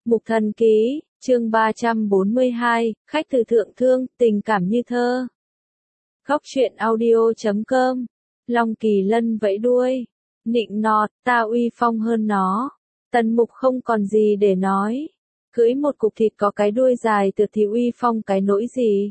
Mục Thần Ký, chương 342, khách từ thượng thương, tình cảm như thơ. Góc truyện audio.com, Long Kỳ Lân vẫy đuôi, nịnh nọt, ta uy phong hơn nó. Tần Mục không còn gì để nói. Cưỡi một cục thịt có cái đuôi dài từ thì uy phong cái nỗi gì.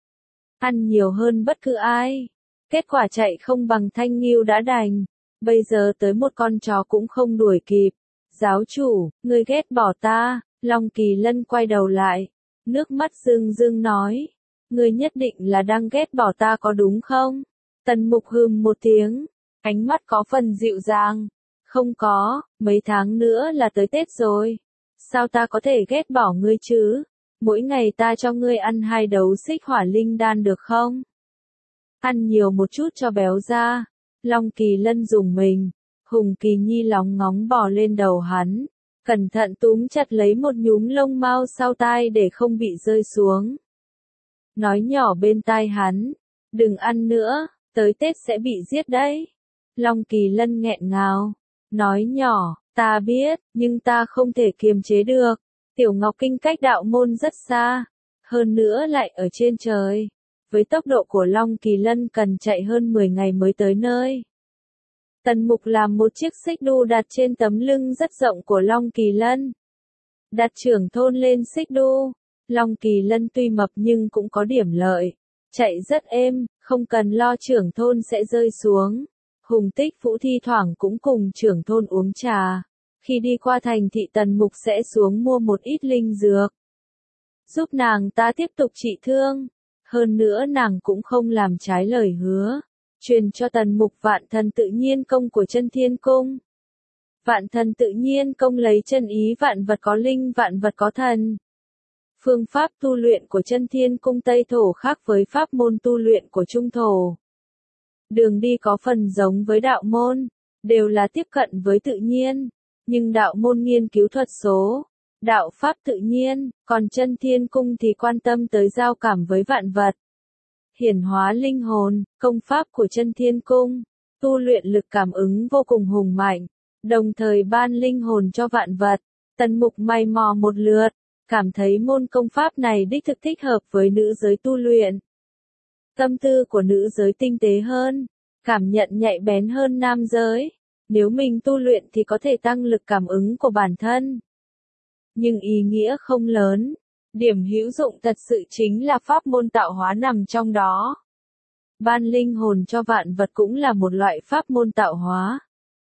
Ăn nhiều hơn bất cứ ai. Kết quả chạy không bằng thanh nghiêu đã đành. Bây giờ tới một con chó cũng không đuổi kịp. Giáo chủ, ngươi ghét bỏ ta. Long Kỳ Lân quay đầu lại. Nước mắt rưng rưng nói. Ngươi nhất định là đang ghét bỏ ta có đúng không? Tần Mục hừm một tiếng. Ánh mắt có phần dịu dàng. Không có, mấy tháng nữa là tới Tết rồi. Sao ta có thể ghét bỏ ngươi chứ? Mỗi ngày ta cho ngươi ăn 2 đấu xích hỏa linh đan được không? Ăn nhiều một chút cho béo ra. Long Kỳ Lân dùng mình. Hùng Kỳ Nhi lóng ngóng bò lên đầu hắn. Cẩn thận túm chặt lấy một nhúm lông mao sau tai để không bị rơi xuống. Nói nhỏ bên tai hắn. Đừng ăn nữa, tới Tết sẽ bị giết đấy. Long Kỳ Lân nghẹn ngào. Nói nhỏ, ta biết, nhưng ta không thể kiềm chế được. Tiểu Ngọc Kinh cách đạo môn rất xa. Hơn nữa lại ở trên trời. Với tốc độ của Long Kỳ Lân cần chạy hơn 10 ngày mới tới nơi. Tần Mục làm một chiếc xích đu đặt trên tấm lưng rất rộng của Long Kỳ Lân. Đặt trưởng thôn lên xích đu. Long Kỳ Lân tuy mập nhưng cũng có điểm lợi. Chạy rất êm, không cần lo trưởng thôn sẽ rơi xuống. Hùng Tích Vũ thi thoảng cũng cùng trưởng thôn uống trà. Khi đi qua thành thị Tần Mục sẽ xuống mua một ít linh dược. Giúp nàng ta tiếp tục trị thương. Hơn nữa nàng cũng không làm trái lời hứa. Truyền cho Tần Mục Vạn Thần Tự Nhiên Công của Chân Thiên Cung. Vạn Thần Tự Nhiên Công lấy chân ý vạn vật có linh vạn vật có thần. Phương pháp tu luyện của Chân Thiên Cung Tây Thổ khác với pháp môn tu luyện của Trung Thổ. Đường đi có phần giống với đạo môn, đều là tiếp cận với tự nhiên, nhưng đạo môn nghiên cứu thuật số, đạo pháp tự nhiên, còn Chân Thiên Cung thì quan tâm tới giao cảm với vạn vật. Hiển hóa linh hồn, công pháp của Chân Thiên Cung, tu luyện lực cảm ứng vô cùng hùng mạnh, đồng thời ban linh hồn cho vạn vật. Tần Mục mày mò một lượt, cảm thấy môn công pháp này đích thực thích hợp với nữ giới tu luyện. Tâm tư của nữ giới tinh tế hơn, cảm nhận nhạy bén hơn nam giới. Nếu mình tu luyện thì có thể tăng lực cảm ứng của bản thân. Nhưng ý nghĩa không lớn. Điểm hữu dụng thật sự chính là pháp môn tạo hóa nằm trong đó. Ban linh hồn cho vạn vật cũng là một loại pháp môn tạo hóa.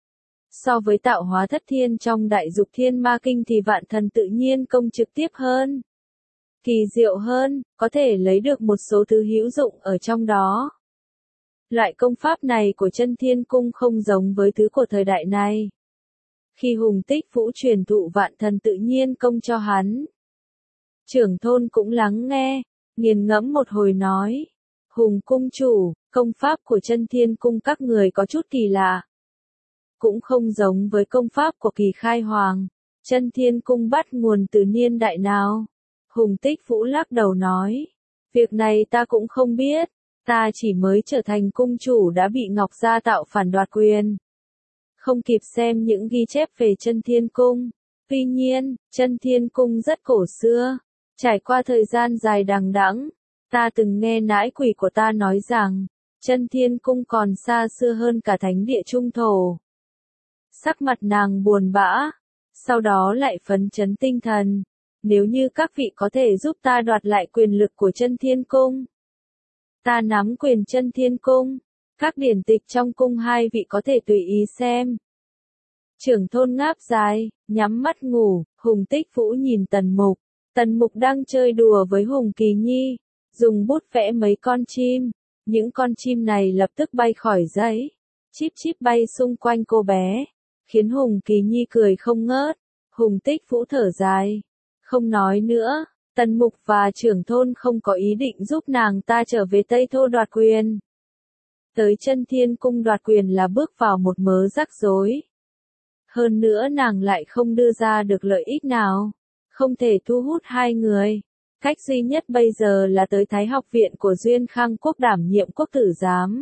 So với tạo hóa thất thiên trong Đại Dục Thiên Ma Kinh thì Vạn Thần Tự Nhiên Công trực tiếp hơn. Kỳ diệu hơn, có thể lấy được một số thứ hữu dụng ở trong đó. Loại công pháp này của Chân Thiên Cung không giống với thứ của thời đại này. Khi Hùng Tích Vũ truyền thụ Vạn Thần Tự Nhiên Công cho hắn, trưởng thôn cũng lắng nghe, nghiền ngẫm một hồi nói. Hùng cung chủ, công pháp của Chân Thiên Cung các người có chút kỳ lạ. Cũng không giống với công pháp của Kỳ Khai Hoàng. Chân Thiên Cung bắt nguồn từ niên đại nào? Hùng Tích Vũ lắc đầu nói. Việc này ta cũng không biết. Ta chỉ mới trở thành cung chủ đã bị Ngọc Gia tạo phản đoạt quyền. Không kịp xem những ghi chép về Chân Thiên Cung. Tuy nhiên, Chân Thiên Cung rất cổ xưa. Trải qua thời gian dài đằng đẵng, ta từng nghe nãi quỷ của ta nói rằng, Chân Thiên Cung còn xa xưa hơn cả thánh địa Trung Thổ. Sắc mặt nàng buồn bã, sau đó lại phấn chấn tinh thần. Nếu như các vị có thể giúp ta đoạt lại quyền lực của Chân Thiên Cung. Ta nắm quyền Chân Thiên Cung, các điển tịch trong cung hai vị có thể tùy ý xem. Trưởng thôn ngáp dài, nhắm mắt ngủ, Hùng Tích Vũ nhìn Tần Mục. Tần Mục đang chơi đùa với Hùng Kỳ Nhi, dùng bút vẽ mấy con chim. Những con chim này lập tức bay khỏi giấy, chíp chíp bay xung quanh cô bé, khiến Hùng Kỳ Nhi cười không ngớt. Hùng Tích Vũ thở dài, không nói nữa. Tần Mục và trưởng thôn không có ý định giúp nàng ta trở về Tây Thổ đoạt quyền. Tới Chân Thiên Cung đoạt quyền là bước vào một mớ rắc rối. Hơn nữa nàng lại không đưa ra được lợi ích nào. Không thể thu hút hai người. Cách duy nhất bây giờ là tới Thái Học Viện của Duyên Khang Quốc đảm nhiệm quốc tử giám.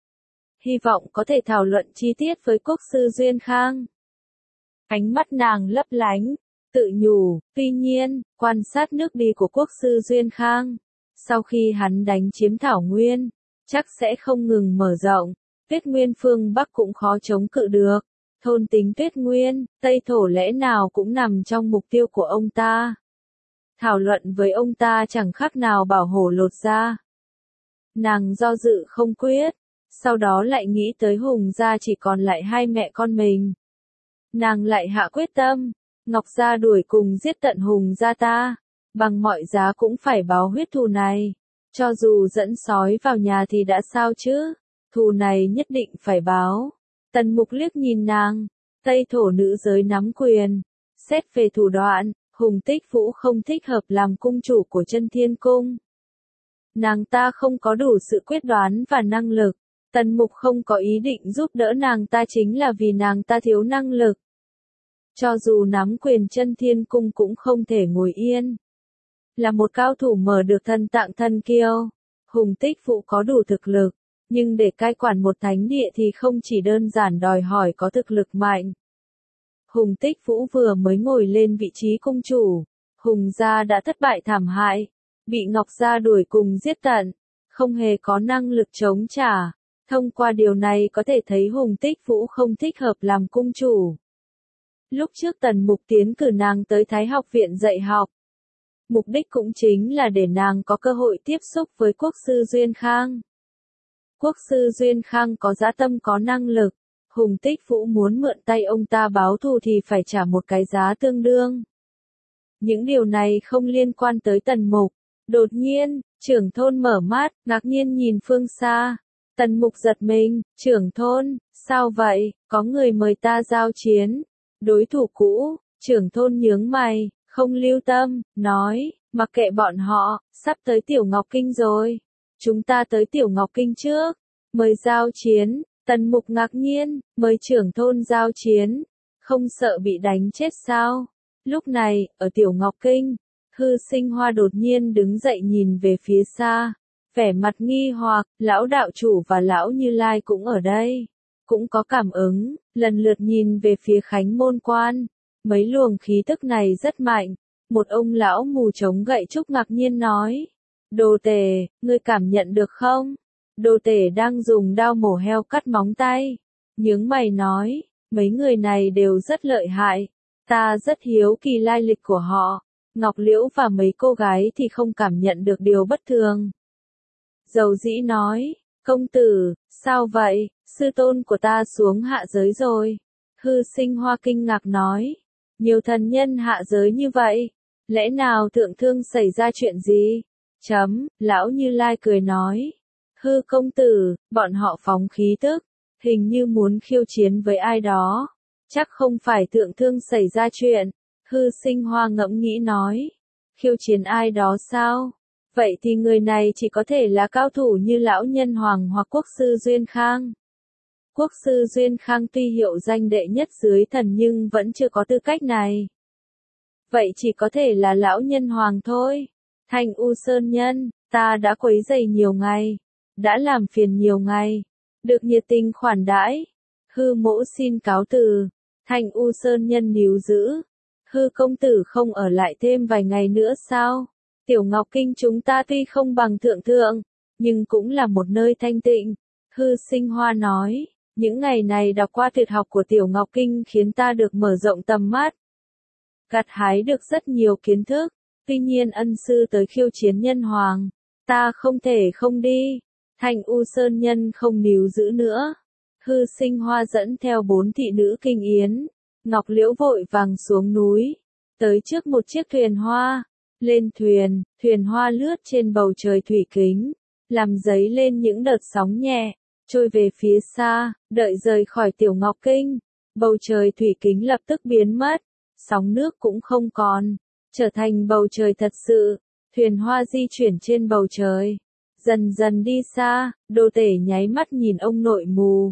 Hy vọng có thể thảo luận chi tiết với quốc sư Duyên Khang. Ánh mắt nàng lấp lánh. tự nhủ, tuy nhiên, quan sát nước đi của quốc sư Duyên Khang. Sau khi hắn đánh chiếm Thảo Nguyên, chắc sẽ không ngừng mở rộng, Tuyết Nguyên phương Bắc cũng khó chống cự được. Thôn tính Tuyết Nguyên, Tây Thổ lẽ nào cũng nằm trong mục tiêu của ông ta. Thảo luận với ông ta chẳng khác nào bảo hổ lột da. Nàng do dự không quyết, sau đó lại nghĩ tới Hùng gia chỉ còn lại hai mẹ con mình. Nàng lại hạ quyết tâm, Ngọc gia đuổi cùng giết tận Hùng gia ta, bằng mọi giá cũng phải báo huyết thù này. Cho dù dẫn sói vào nhà thì đã sao chứ, thù này nhất định phải báo. Tần Mục liếc nhìn nàng, Tây Thổ nữ giới nắm quyền. Xét về thủ đoạn, Hùng Tích Vũ không thích hợp làm cung chủ của Chân Thiên Cung. Nàng ta không có đủ sự quyết đoán và năng lực. Tần Mục không có ý định giúp đỡ nàng ta chính là vì nàng ta thiếu năng lực. Cho dù nắm quyền Chân Thiên Cung cũng không thể ngồi yên. Là một cao thủ mở được thân tạng thân kiêu, Hùng Tích Vũ có đủ thực lực, nhưng để cai quản một thánh địa thì không chỉ đơn giản đòi hỏi có thực lực mạnh. Hùng Tích Vũ vừa mới ngồi lên vị trí cung chủ, Hùng gia đã thất bại thảm hại, bị Ngọc gia đuổi cùng giết tận, không hề có năng lực chống trả. Thông qua điều này có thể thấy Hùng Tích Vũ không thích hợp làm cung chủ. Lúc trước Tần Mục tiến cử nàng tới Thái học viện dạy học. Mục đích cũng chính là để nàng có cơ hội tiếp xúc với quốc sư Duyên Khang. Quốc sư Duyên Khang có dã tâm có năng lực, Hùng Tích Vũ muốn mượn tay ông ta báo thù thì phải trả một cái giá tương đương. Những điều này không liên quan tới Tần Mục. Đột nhiên, trưởng thôn mở mắt, ngạc nhiên nhìn phương xa. Tần Mục giật mình, trưởng thôn, sao vậy, có người mời ta giao chiến. Đối thủ cũ, trưởng thôn nhướng mày, không lưu tâm, nói, mặc kệ bọn họ, sắp tới Tiểu Ngọc Kinh rồi. Chúng ta tới Tiểu Ngọc Kinh trước, mời giao chiến. Tần Mục ngạc nhiên, mời trưởng thôn giao chiến, không sợ bị đánh chết sao? Lúc này, ở Tiểu Ngọc Kinh, Hư Sinh Hoa đột nhiên đứng dậy nhìn về phía xa, vẻ mặt nghi hoặc, lão đạo chủ và lão Như Lai cũng ở đây, cũng có cảm ứng, lần lượt nhìn về phía Khánh Môn Quan, mấy luồng khí tức này rất mạnh, một ông lão mù chống gậy trúc ngạc nhiên nói, Đồ Tể, ngươi cảm nhận được không? Đồ Tể đang dùng dao mổ heo cắt móng tay, nhướng mày nói, mấy người này đều rất lợi hại, ta rất hiếu kỳ lai lịch của họ. Ngọc Liễu và mấy cô gái thì không cảm nhận được điều bất thường. Dầu dĩ nói, công tử, sao vậy, sư tôn của ta xuống hạ giới rồi. Hư Sinh Hoa kinh ngạc nói, nhiều thần nhân hạ giới như vậy, lẽ nào thượng thương xảy ra chuyện gì? Lão Như Lai cười nói, Hư công tử, bọn họ phóng khí tức, hình như muốn khiêu chiến với ai đó, chắc không phải thượng thương xảy ra chuyện. Hư Sinh Hoa ngẫm nghĩ nói, khiêu chiến ai đó sao? Vậy thì người này chỉ có thể là cao thủ như lão nhân hoàng hoặc quốc sư Duyên Khang. Quốc sư Duyên Khang tuy hiệu danh đệ nhất dưới thần nhưng vẫn chưa có tư cách này. Vậy chỉ có thể là lão nhân hoàng thôi. Thanh U Sơn Nhân, ta đã quấy rầy nhiều ngày, đã làm phiền nhiều ngày, được nhiệt tình khoản đãi. Hư mỗ xin cáo từ. Thanh U Sơn Nhân níu giữ. Hư công tử không ở lại thêm vài ngày nữa sao? Tiểu Ngọc Kinh chúng ta tuy không bằng thượng thượng, nhưng cũng là một nơi thanh tịnh. Hư Sinh Hoa nói, những ngày này đọc qua tuyệt học của Tiểu Ngọc Kinh khiến ta được mở rộng tầm mắt. Gặt hái được rất nhiều kiến thức, tuy nhiên ân sư tới khiêu chiến nhân hoàng, ta không thể không đi. Thanh U Sơn Nhân không níu giữ nữa. Hư Sinh Hoa dẫn theo 4 thị nữ kinh yến. Ngọc Liễu vội vàng xuống núi, tới trước một chiếc thuyền hoa, lên thuyền, thuyền hoa lướt trên bầu trời thủy kính, làm dấy lên những đợt sóng nhẹ, trôi về phía xa, đợi rời khỏi Tiểu Ngọc Kinh, bầu trời thủy kính lập tức biến mất, sóng nước cũng không còn, trở thành bầu trời thật sự, thuyền hoa di chuyển trên bầu trời, dần dần đi xa, Đồ Tể nháy mắt nhìn ông nội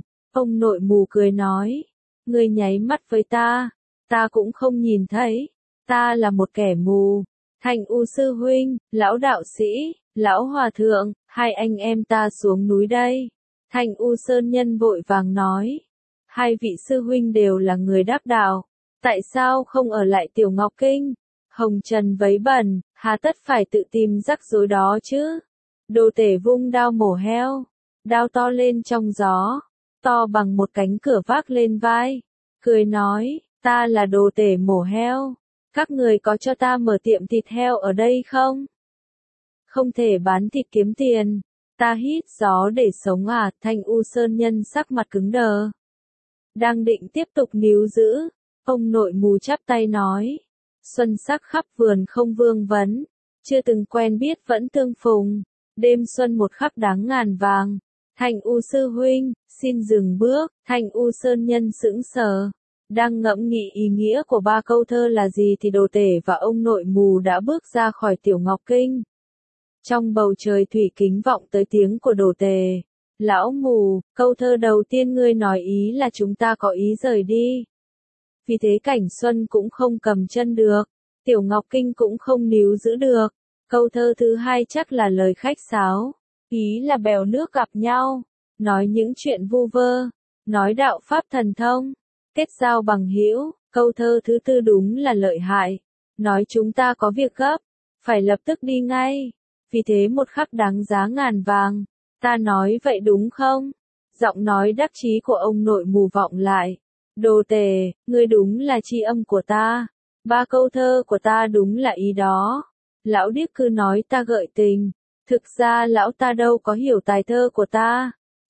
mù cười nói. Ngươi nháy mắt với ta cũng không nhìn thấy, ta là một kẻ mù. Thanh U sư huynh, lão đạo sĩ, lão hòa thượng, hai anh em ta xuống núi đây. Thanh U Sơn Nhân vội vàng nói, hai vị sư huynh đều là người đắc đạo, Tại sao không ở lại Tiểu Ngọc Kinh? Hồng Trần vấy bẩn, hà tất phải tự tìm rắc rối đó chứ? Đồ tể vung đao mổ heo, đao to lên trong gió, to bằng một cánh cửa vác lên vai, cười nói, ta là đồ tể mổ heo, các người có cho ta mở tiệm thịt heo ở đây không? Không thể bán thịt kiếm tiền, ta hít gió để sống à? Thanh U Sơn Nhân sắc mặt cứng đờ. Đang định tiếp tục níu giữ, ông nội mù chắp tay nói, xuân sắc khắp vườn không vương vấn, chưa từng quen biết vẫn tương phùng, đêm xuân một khắc đáng ngàn vàng. Thanh U sư huynh, xin dừng bước. Thanh U Sơn Nhân sững sờ, đang ngẫm nghĩ ý nghĩa của ba câu thơ là gì thì đồ tể và ông nội mù đã bước ra khỏi Tiểu Ngọc Kinh. Trong bầu trời thủy kính vọng tới tiếng của đồ tể. Lão mù, câu thơ đầu tiên ngươi nói ý là chúng ta có ý rời đi. Vì thế Cảnh Xuân cũng không cầm chân được, Tiểu Ngọc Kinh cũng không níu giữ được. Câu thơ thứ hai chắc là lời khách sáo, ý là bèo nước gặp nhau, nói những chuyện vu vơ, nói đạo pháp thần thông, kết giao bằng hữu. Câu thơ thứ tư đúng là lợi hại, nói chúng ta có việc gấp, phải lập tức đi ngay, vì thế một khắc đáng giá ngàn vàng. Ta nói vậy đúng không? Giọng nói đắc chí của ông nội mù vọng lại. Đồ tể, ngươi đúng là tri âm của ta. Ba câu thơ của ta đúng là ý đó. Lão điếc cứ nói ta gợi tình. Thực ra lão ta đâu có hiểu tài thơ của ta.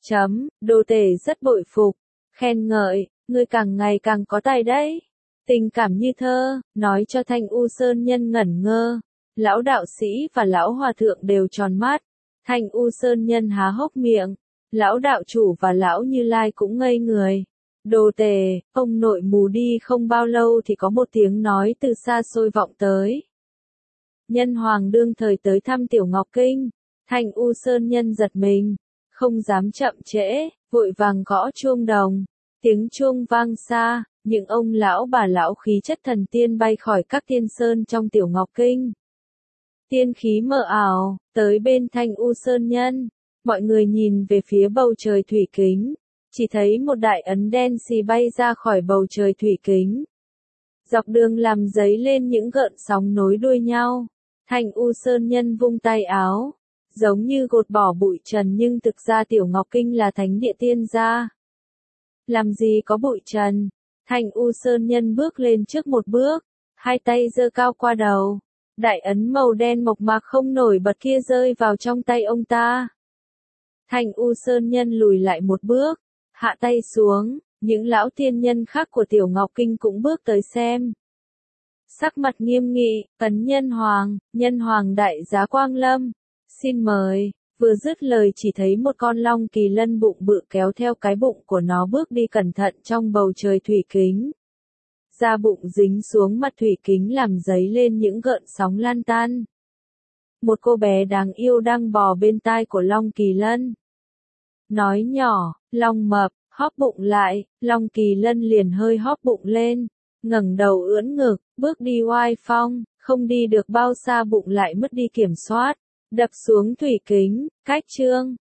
Đồ tể rất bội phục. Khen ngợi, ngươi càng ngày càng có tài đấy. Tình cảm như thơ, nói cho Thanh U Sơn Nhân ngẩn ngơ. Lão đạo sĩ và lão hòa thượng đều tròn mắt. Thanh U Sơn Nhân há hốc miệng, lão đạo chủ và lão Như Lai cũng ngây người. Đồ tể, ông nội mù đi không bao lâu thì có một tiếng nói từ xa xôi vọng tới. Nhân Hoàng đương thời tới thăm Tiểu Ngọc Kinh. Thanh U Sơn Nhân giật mình, không dám chậm trễ, vội vàng gõ chuông đồng. Tiếng chuông vang xa, những ông lão bà lão khí chất thần tiên bay khỏi các tiên sơn trong Tiểu Ngọc Kinh. Tiên khí mờ ảo, tới bên Thanh U Sơn Nhân, mọi người nhìn về phía bầu trời thủy kính, chỉ thấy một đại ấn đen xì bay ra khỏi bầu trời thủy kính. Dọc đường làm dấy lên những gợn sóng nối đuôi nhau. Thanh U Sơn Nhân vung tay áo, giống như gột bỏ bụi trần nhưng thực ra Tiểu Ngọc Kinh là thánh địa tiên gia. Làm gì có bụi trần? Thanh U Sơn Nhân bước lên trước một bước, hai tay giơ cao qua đầu. Đại ấn màu đen mộc mạc không nổi bật kia rơi vào trong tay ông ta. Thanh U Sơn Nhân lùi lại một bước, hạ tay xuống, những lão tiên nhân khác của Tiểu Ngọc Kinh cũng bước tới xem. Sắc mặt nghiêm nghị, ấn nhân hoàng đại giá quang lâm, xin mời. Vừa dứt lời chỉ thấy một con long kỳ lân bụng bự kéo theo cái bụng của nó bước đi cẩn thận trong bầu trời thủy kính. Da bụng dính xuống mặt thủy kính làm dấy lên những gợn sóng lan tan. Một cô bé đáng yêu đang bò bên tai của Long Kỳ Lân. Nói nhỏ, Long mập, hóp bụng lại. Long Kỳ Lân liền hơi hóp bụng lên, ngẩng đầu ưỡn ngực, bước đi oai phong, không đi được bao xa bụng lại mất đi kiểm soát, đập xuống thủy kính. Cách chương